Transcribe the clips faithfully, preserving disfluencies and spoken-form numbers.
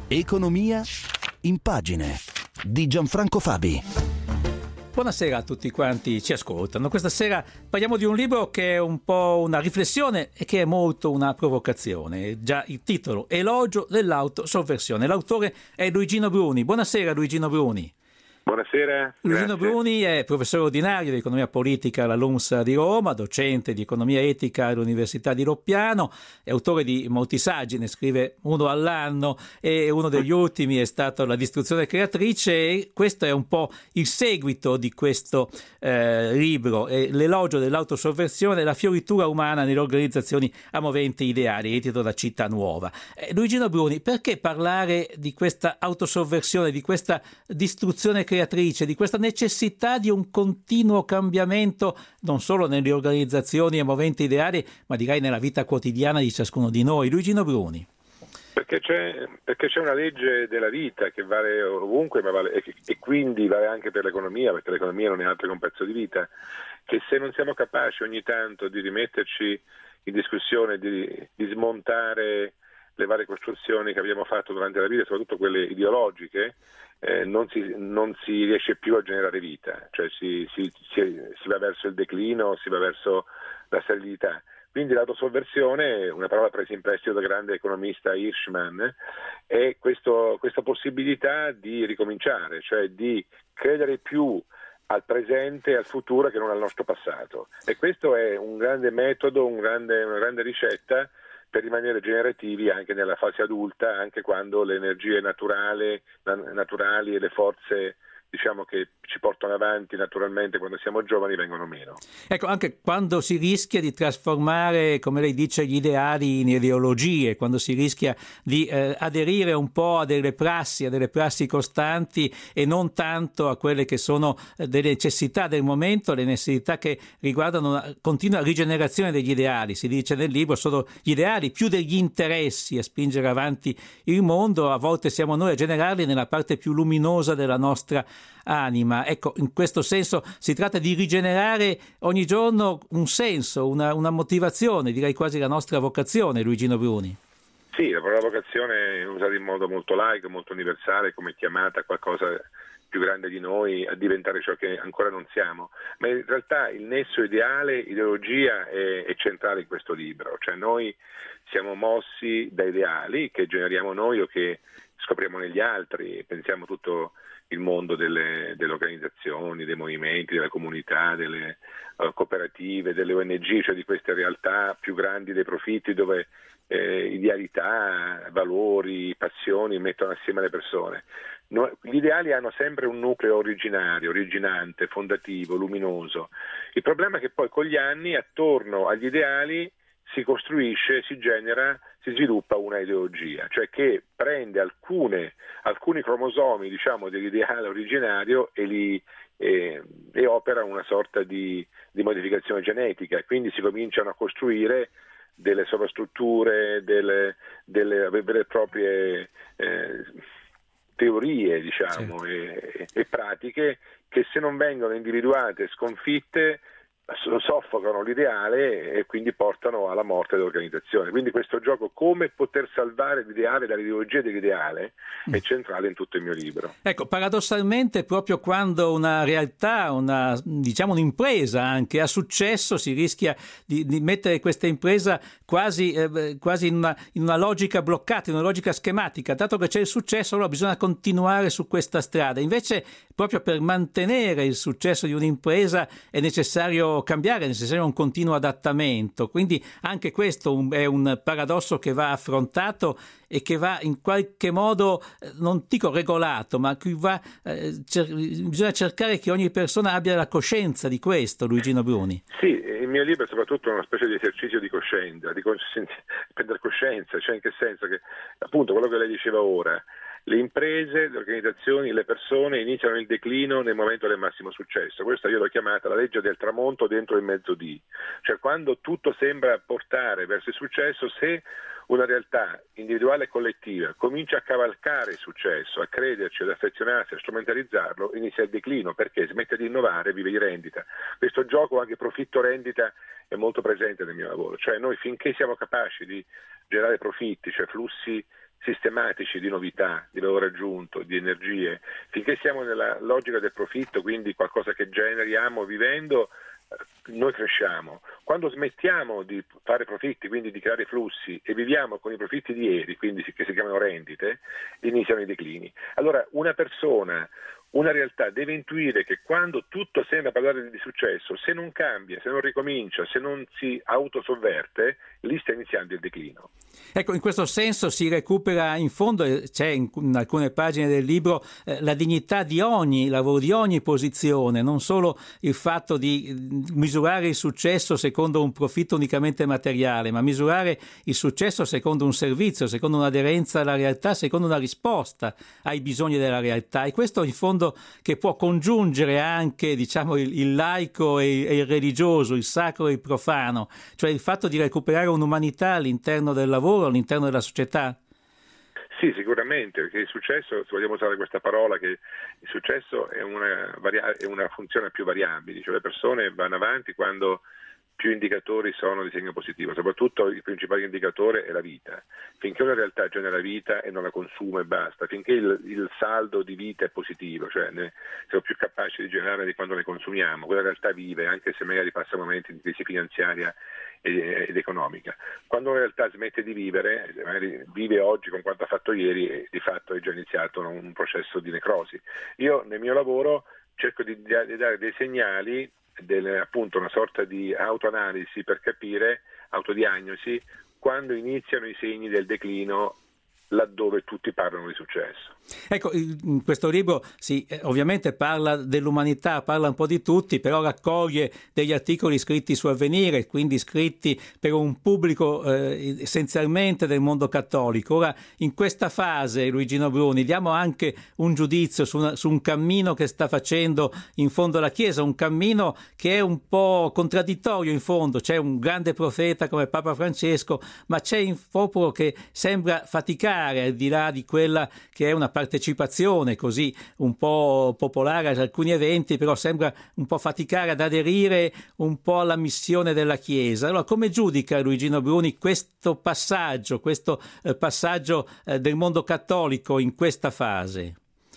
Economia in pagine di Gianfranco Fabi. Buonasera a tutti quanti ci ascoltano. Questa sera parliamo di un libro che è un po' una riflessione e che è molto una provocazione. Già il titolo, Elogio dell'autosovversione. L'autore è Luigino Bruni. Buonasera Luigino Bruni. Buonasera. Luigino Grazie. Bruni è professore ordinario di economia politica alla LUMSS di Roma, docente di economia etica all'Università di Loppiano, è autore di molti saggi, ne scrive uno all'anno e uno degli ultimi è stato La distruzione creatrice, e questo è un po' il seguito di questo eh, libro, è L'elogio dell'autosovversione, la fioritura umana nelle organizzazioni a moventi ideali, edito da Città Nuova. Eh, Luigino Bruni, perché parlare di questa autosovversione, di questa distruzione creatrice, di questa necessità di un continuo cambiamento non solo nelle organizzazioni e moventi ideali, ma direi nella vita quotidiana di ciascuno di noi? Luigino Bruni. Perché c'è, perché c'è una legge della vita che vale ovunque, ma vale, e, e quindi vale anche per l'economia, perché l'economia non è altro che un pezzo di vita, che se non siamo capaci ogni tanto di rimetterci in discussione, di, di smontare le varie costruzioni che abbiamo fatto durante la vita, soprattutto quelle ideologiche, eh, non, si, non si riesce più a generare vita, cioè si, si, si, si va verso il declino, si va verso la sterilità. Quindi l'autosovversione, una parola presa in prestito dal grande economista Hirschman, è questo, questa possibilità di ricominciare, cioè di credere più al presente e al futuro che non al nostro passato. E questo è un grande metodo, un grande, una grande ricetta per rimanere generativi anche nella fase adulta, anche quando le energie naturali, naturali e le forze, diciamo, che ci portano avanti naturalmente quando siamo giovani vengono meno. Ecco, anche quando si rischia di trasformare, come lei dice, gli ideali in ideologie, quando si rischia di eh, aderire un po' a delle prassi, a delle prassi costanti e non tanto a quelle che sono eh, delle necessità del momento, le necessità che riguardano una continua rigenerazione degli ideali. Si dice nel libro, sono gli ideali più degli interessi a spingere avanti il mondo, a volte siamo noi a generarli nella parte più luminosa della nostra anima. Ecco, in questo senso si tratta di rigenerare ogni giorno un senso, una, una motivazione, direi quasi la nostra vocazione, Luigino Bruni. Sì, la parola vocazione è usata in modo molto laico, molto universale, come chiamata qualcosa più grande di noi a diventare ciò che ancora non siamo, ma in realtà il nesso ideale, ideologia è, è centrale in questo libro, cioè noi siamo mossi da ideali che generiamo noi o che scopriamo negli altri, pensiamo tutto il mondo delle, delle organizzazioni, dei movimenti, delle comunità, delle uh, cooperative, delle O N G, cioè di queste realtà più grandi dei profitti dove eh, idealità, valori, passioni mettono assieme le persone. No, gli ideali hanno sempre un nucleo originario, originante, fondativo, luminoso. Il problema è che poi con gli anni attorno agli ideali si costruisce, si genera, si sviluppa una ideologia, cioè che prende alcune, alcuni cromosomi, diciamo, dell'ideale originario e li e, e opera una sorta di, di modificazione genetica, quindi si cominciano a costruire delle sovrastrutture, delle, delle vere e proprie eh, teorie, diciamo, sì. e, e pratiche che se non vengono individuate e sconfitte soffocano l'ideale e quindi portano alla morte dell'organizzazione. Quindi questo gioco, come poter salvare l'ideale dall'ideologia dell'ideale, è centrale in tutto il mio libro. Ecco, paradossalmente proprio quando una realtà, una diciamo un'impresa anche ha successo, si rischia di, di mettere questa impresa quasi, eh, quasi in, una, in una logica bloccata, in una logica schematica. Dato che c'è il successo, allora bisogna continuare su questa strada. Invece, proprio per mantenere il successo di un'impresa è necessario cambiare, è necessario un continuo adattamento, quindi anche questo è un paradosso che va affrontato e che va in qualche modo, non dico regolato, ma che va, eh, cer- bisogna cercare che ogni persona abbia la coscienza di questo, Luigino Bruni. Sì, il mio libro è soprattutto una specie di esercizio di coscienza, di coscienza, prendere coscienza, cioè in che senso che, appunto, quello che lei diceva ora, le imprese, le organizzazioni, le persone iniziano il declino nel momento del massimo successo. Questa io l'ho chiamata la legge del tramonto dentro il mezzo di, cioè quando tutto sembra portare verso il successo, se una realtà individuale e collettiva comincia a cavalcare il successo, a crederci, ad affezionarsi, a strumentalizzarlo, inizia il declino, perché smette di innovare, vive di rendita. Questo gioco anche profitto-rendita è molto presente nel mio lavoro, cioè noi finché siamo capaci di generare profitti, cioè flussi sistematici di novità, di valore aggiunto, di energie, finché siamo nella logica del profitto, quindi qualcosa che generiamo vivendo, noi cresciamo. Quando smettiamo di fare profitti, quindi di creare flussi, e viviamo con i profitti di ieri, quindi che si chiamano rendite, iniziano i declini. Allora una persona, una realtà deve intuire che quando tutto sembra parlare di successo, se non cambia, se non ricomincia, se non si autosovverte, lì sta iniziando il declino. Ecco, in questo senso si recupera in fondo, c'è in, in alcune pagine del libro, eh, la dignità di ogni lavoro, di ogni posizione, non solo il fatto di misurare il successo secondo un profitto unicamente materiale, ma misurare il successo secondo un servizio, secondo un'aderenza alla realtà, secondo una risposta ai bisogni della realtà. E questo in fondo che può congiungere anche, diciamo, il, il laico e, e il religioso, il sacro e il profano, cioè il fatto di recuperare un'umanità all'interno del lavoro, all'interno della società? Sì, sicuramente, perché il successo, se vogliamo usare questa parola, che il successo è una, varia- è una funzione a più variabili, cioè le persone vanno avanti quando più indicatori sono di segno positivo, soprattutto il principale indicatore è la vita. Finché una realtà genera vita e non la consuma e basta, finché il, il saldo di vita è positivo, cioè ne, siamo più capaci di generare di quando ne consumiamo, quella realtà vive, anche se magari passa momenti di crisi finanziaria ed, ed economica. Quando una realtà smette di vivere, magari vive oggi con quanto ha fatto ieri, e di fatto è già iniziato un processo di necrosi. Io nel mio lavoro cerco di, di dare dei segnali, Del, appunto una sorta di autoanalisi per capire, autodiagnosi, quando iniziano i segni del declino laddove tutti parlano di successo. Ecco, in questo libro sì, ovviamente parla dell'umanità, parla un po' di tutti, però raccoglie degli articoli scritti su Avvenire, quindi scritti per un pubblico eh, essenzialmente del mondo cattolico. Ora, in questa fase, Luigino Bruni, diamo anche un giudizio su, una, su un cammino che sta facendo in fondo la Chiesa, un cammino che è un po' contraddittorio in fondo. C'è un grande profeta come Papa Francesco, ma c'è un popolo che sembra faticare al di là di quella che è una partecipazione così un po' popolare ad alcuni eventi, però sembra un po' faticare ad aderire un po' alla missione della Chiesa. Allora, come giudica Luigino Bruni questo passaggio, questo eh, passaggio eh, del mondo cattolico in questa fase?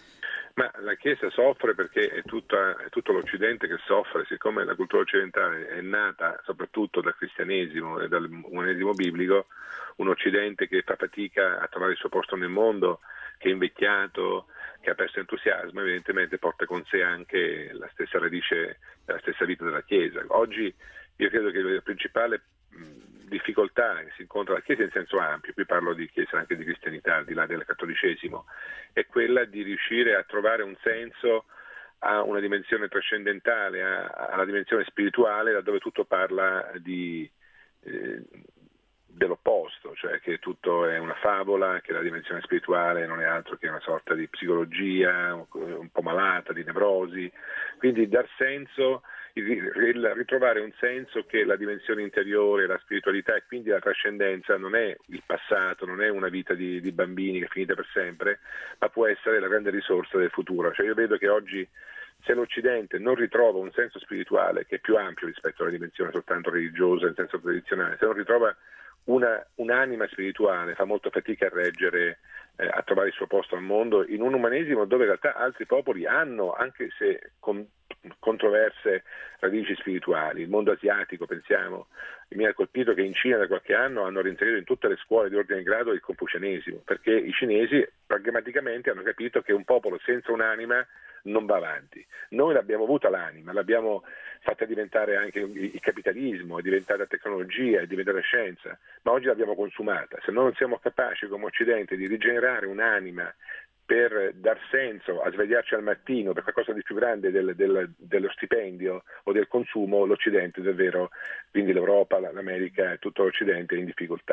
Ma la Chiesa soffre perché è, tutta, è tutto l'Occidente che soffre, siccome la cultura occidentale è nata soprattutto dal cristianesimo e dall'umanesimo biblico, un Occidente che fa fatica a trovare il suo posto nel mondo, che è invecchiato, che ha perso entusiasmo, evidentemente porta con sé anche la stessa radice, la stessa vita della Chiesa. Oggi io credo che la principale mh, difficoltà che si incontra la Chiesa in senso ampio, qui parlo di Chiesa anche di cristianità, al di là del cattolicesimo, è quella di riuscire a trovare un senso a una dimensione trascendentale, a, alla dimensione spirituale, laddove tutto parla di... Eh, dell'opposto, cioè che tutto è una favola, che la dimensione spirituale non è altro che una sorta di psicologia un po' malata, di nevrosi, quindi dar senso, ritrovare un senso che la dimensione interiore, la spiritualità e quindi la trascendenza non è il passato, non è una vita di, di bambini che è finita per sempre, ma può essere la grande risorsa del futuro. Cioè io vedo che oggi, se l'Occidente non ritrova un senso spirituale che è più ampio rispetto alla dimensione soltanto religiosa in senso tradizionale, se non ritrova Una, un'anima spirituale, fa molta fatica a reggere, eh, a trovare il suo posto al mondo in un umanesimo dove in realtà altri popoli hanno, anche se con controverse, radici spirituali. Il mondo asiatico, pensiamo, mi ha colpito che in Cina da qualche anno hanno reinserito in tutte le scuole di ordine e grado il confucianesimo, perché i cinesi pragmaticamente hanno capito che un popolo senza un'anima non va avanti. Noi l'abbiamo avuta l'anima, l'abbiamo fatta diventare anche il capitalismo, è diventata tecnologia, è diventata scienza, ma oggi l'abbiamo consumata. Se noi non siamo capaci come Occidente di rigenerare un'anima per dar senso a svegliarci al mattino per qualcosa di più grande del, del, dello stipendio o del consumo, l'Occidente davvero, quindi l'Europa, l'America, tutto l'Occidente è in difficoltà.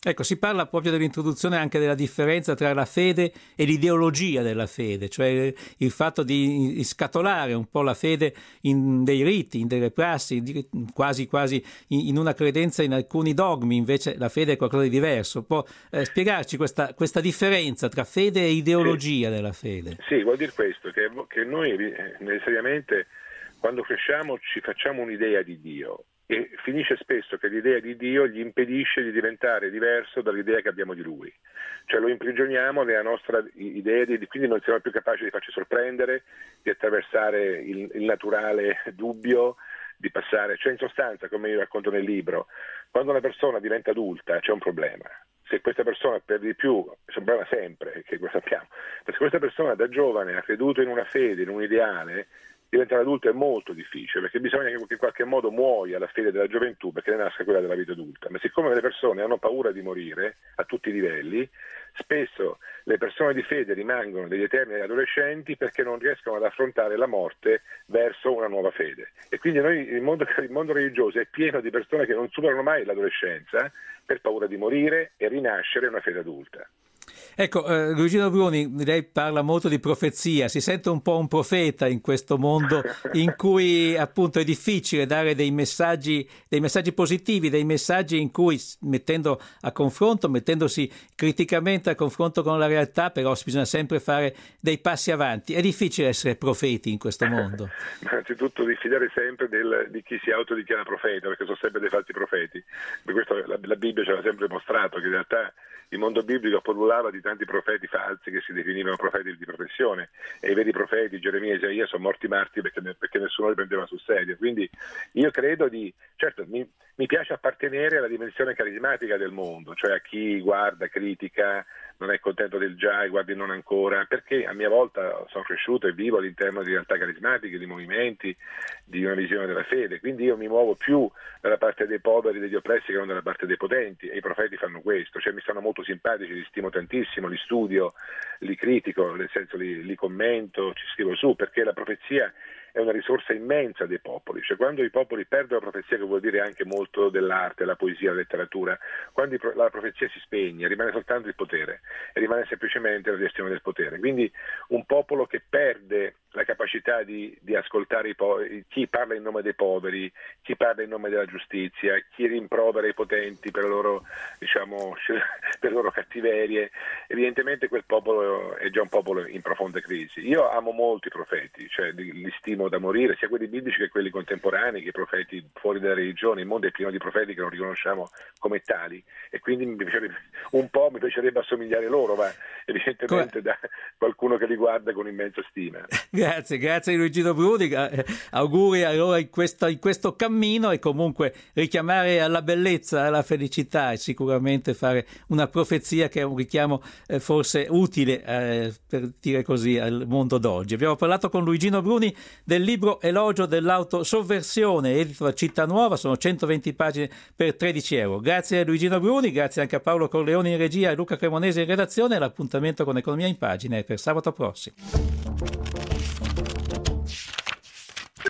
Ecco, si parla proprio dell'introduzione anche della differenza tra la fede e l'ideologia della fede, cioè il fatto di scatolare un po' la fede in dei riti, in delle prassi, quasi quasi in una credenza in alcuni dogmi, invece la fede è qualcosa di diverso. Può eh, spiegarci questa, questa differenza tra fede e ideologia sì. della fede? Sì, vuol dire questo, che, che noi necessariamente quando cresciamo ci facciamo un'idea di Dio, e finisce spesso che l'idea di Dio gli impedisce di diventare diverso dall'idea che abbiamo di Lui, cioè lo imprigioniamo nella nostra idea, di, quindi non siamo più capaci di farci sorprendere, di attraversare il, il naturale dubbio, di passare, cioè in sostanza, come io racconto nel libro, quando una persona diventa adulta c'è un problema. Se questa persona per di più, c'è un problema sempre, che lo sappiamo, ma se questa persona da giovane ha creduto in una fede, in un ideale, diventare adulto è molto difficile, perché bisogna che in qualche modo muoia la fede della gioventù perché ne nasca quella della vita adulta. Ma siccome le persone hanno paura di morire a tutti i livelli, spesso le persone di fede rimangono degli eterni adolescenti perché non riescono ad affrontare la morte verso una nuova fede. E quindi noi, il mondo, il mondo religioso è pieno di persone che non superano mai l'adolescenza per paura di morire e rinascere una fede adulta. Ecco, eh, Luigino Bruni, lei parla molto di profezia, si sente un po' un profeta in questo mondo in cui appunto è difficile dare dei messaggi, dei messaggi positivi, dei messaggi in cui mettendo a confronto, mettendosi criticamente a confronto con la realtà, però bisogna sempre fare dei passi avanti. È difficile essere profeti in questo mondo. Innanzitutto diffidare sempre del, di chi si autodichiara profeta, perché sono sempre dei falsi profeti. Per questo la, la Bibbia ce l'ha sempre mostrato, che in realtà il mondo biblico pullulava di tanti profeti falsi che si definivano profeti di professione, e i veri profeti, Geremia e Isaia, sono morti martiri perché, perché nessuno li prendeva sul serio. Quindi io credo di, certo mi, mi piace appartenere alla dimensione carismatica del mondo, cioè a chi guarda, critica, non è contento del già e guardi non ancora, perché a mia volta sono cresciuto e vivo all'interno di realtà carismatiche, di movimenti, di una visione della fede, quindi io mi muovo più dalla parte dei poveri, degli oppressi, che non dalla parte dei potenti, e i profeti fanno questo, cioè mi stanno molto simpatici, li stimo tantissimo, li studio, li critico, nel senso li, li commento, ci scrivo su, perché la profezia è una risorsa immensa dei popoli, cioè quando i popoli perdono la profezia, che vuol dire anche molto dell'arte, la poesia, la letteratura, quando la profezia si spegne, rimane soltanto il potere e rimane semplicemente la gestione del potere. Quindi un popolo che perde la capacità di, di ascoltare i po- chi parla in nome dei poveri, chi parla in nome della giustizia, chi rimprovera i potenti per le loro, diciamo, per le loro cattiverie, evidentemente quel popolo è già un popolo in profonda crisi. Io amo molto i profeti, cioè li, li stimo da morire, sia quelli biblici che quelli contemporanei, che i profeti fuori dalla religione. Il mondo è pieno di profeti che non riconosciamo come tali, e quindi mi piacerebbe, un po' mi piacerebbe assomigliare loro, ma evidentemente da qualcuno che li guarda con immensa stima. Grazie, grazie Luigino Bruni, auguri allora in questo, in questo cammino, e comunque richiamare alla bellezza, alla felicità, e sicuramente fare una profezia che è un richiamo eh, forse utile eh, per dire così al mondo d'oggi. Abbiamo parlato con Luigino Bruni del libro Elogio dell'autosovversione, edito da Città Nuova, sono centoventi pagine per tredici euro. Grazie a Luigino Bruni, grazie anche a Paolo Corleoni in regia e Luca Cremonese in redazione. L'appuntamento con Economia in Pagine è per sabato prossimo.